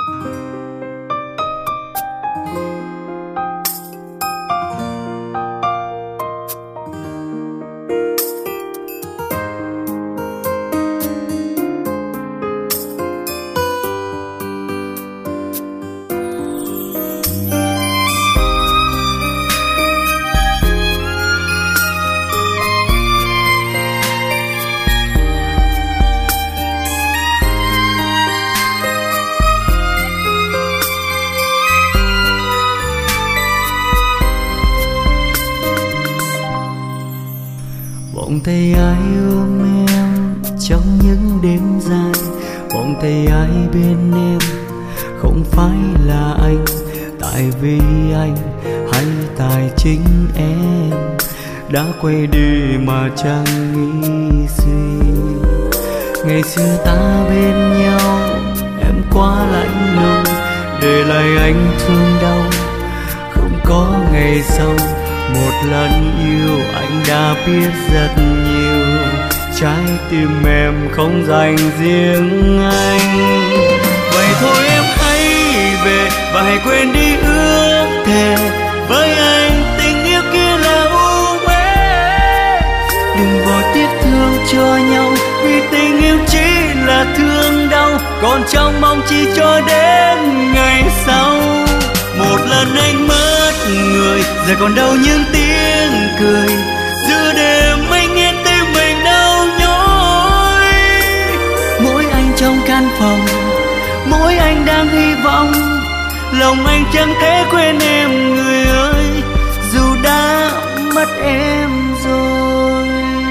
Vòng tay ai ôm em trong những đêm dài, vòng tay ai bên em không phải là anh, tại vì anh hay tại chính em đã quay đi mà chẳng nghĩ suy. Ngày xưa ta bên nhau em quá lạnh lùng, để lại anh thương đau không có ngày sau. Một lần yêu anh đã biết rất nhiều, trái tim em không dành riêng anh. Vậy thôi em hãy về và hãy quên đi ước thề với anh, tình yêu kia là u uế. Đừng vội tiếc thương cho nhau, vì tình yêu chỉ là thương đau, còn trong mong chỉ cho đến ngày sau. Một lần anh mất người, giờ còn đâu những tiếng cười, giữa đêm anh nghe tim mình đau nhói. Mỗi anh trong căn phòng, mỗi anh đang hy vọng, lòng anh chẳng thể quên em người ơi, dù đã mất em rồi.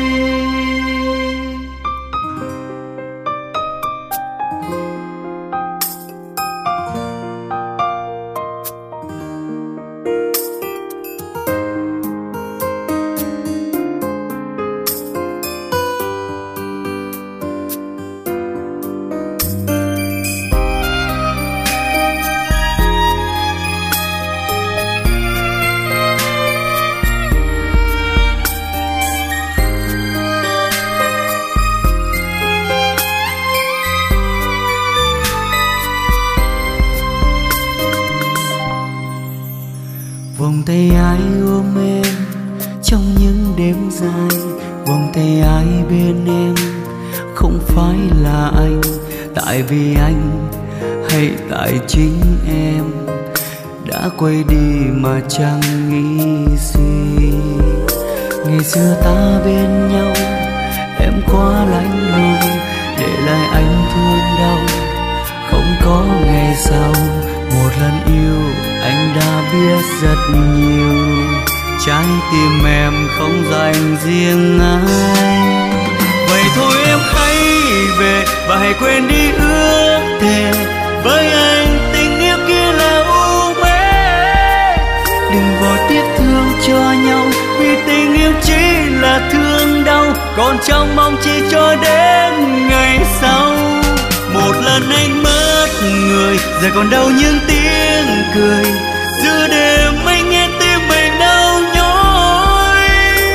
Vòng tay ai ôm em trong những đêm dài, vòng tay ai bên em không phải là anh, tại vì anh hay tại chính em đã quay đi mà chẳng nghĩ suy. Ngày xưa ta bên nhau em quá lạnh lùng, để lại anh thương đau không có ngày sau. Một lần yêu anh đã biết rất nhiều, trái tim em không dành riêng ai. Vậy thôi em hãy về và hãy quên đi ước thề với anh, tình yêu kia là u uế. Đừng vội tiếc thương cho nhau, vì tình yêu chỉ là thương đau, còn trong mong chỉ cho đến ngày sau. Một lần anh mất người, giờ còn đâu những tiếng cười, giữa đêm anh nghe tim mình đau nhói.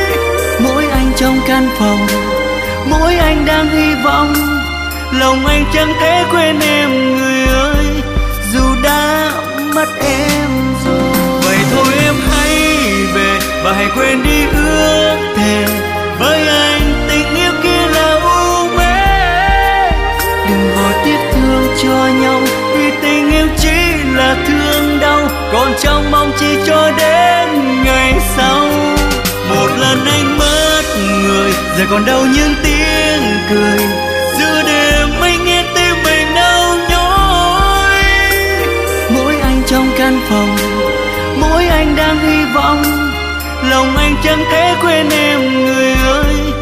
Mỗi anh trong căn phòng, mỗi anh đang hy vọng, lòng anh chẳng thể quên em người ơi, dù đã mất em rồi. Vậy thôi em hãy về và hãy quên đi ước thề với anh, tình yêu kia là u uế. Đừng vội tiếc thương cho nhau, vì tình yêu chỉ là thương đau, còn trong mong chỉ cho đến ngày sau. Một lần anh mất người, giờ còn đâu những tiếng cười, giữa đêm anh nghe tim mình đau nhói. Mỗi anh trong căn phòng, mỗi anh đang hy vọng, lòng anh chẳng thể quên em người ơi,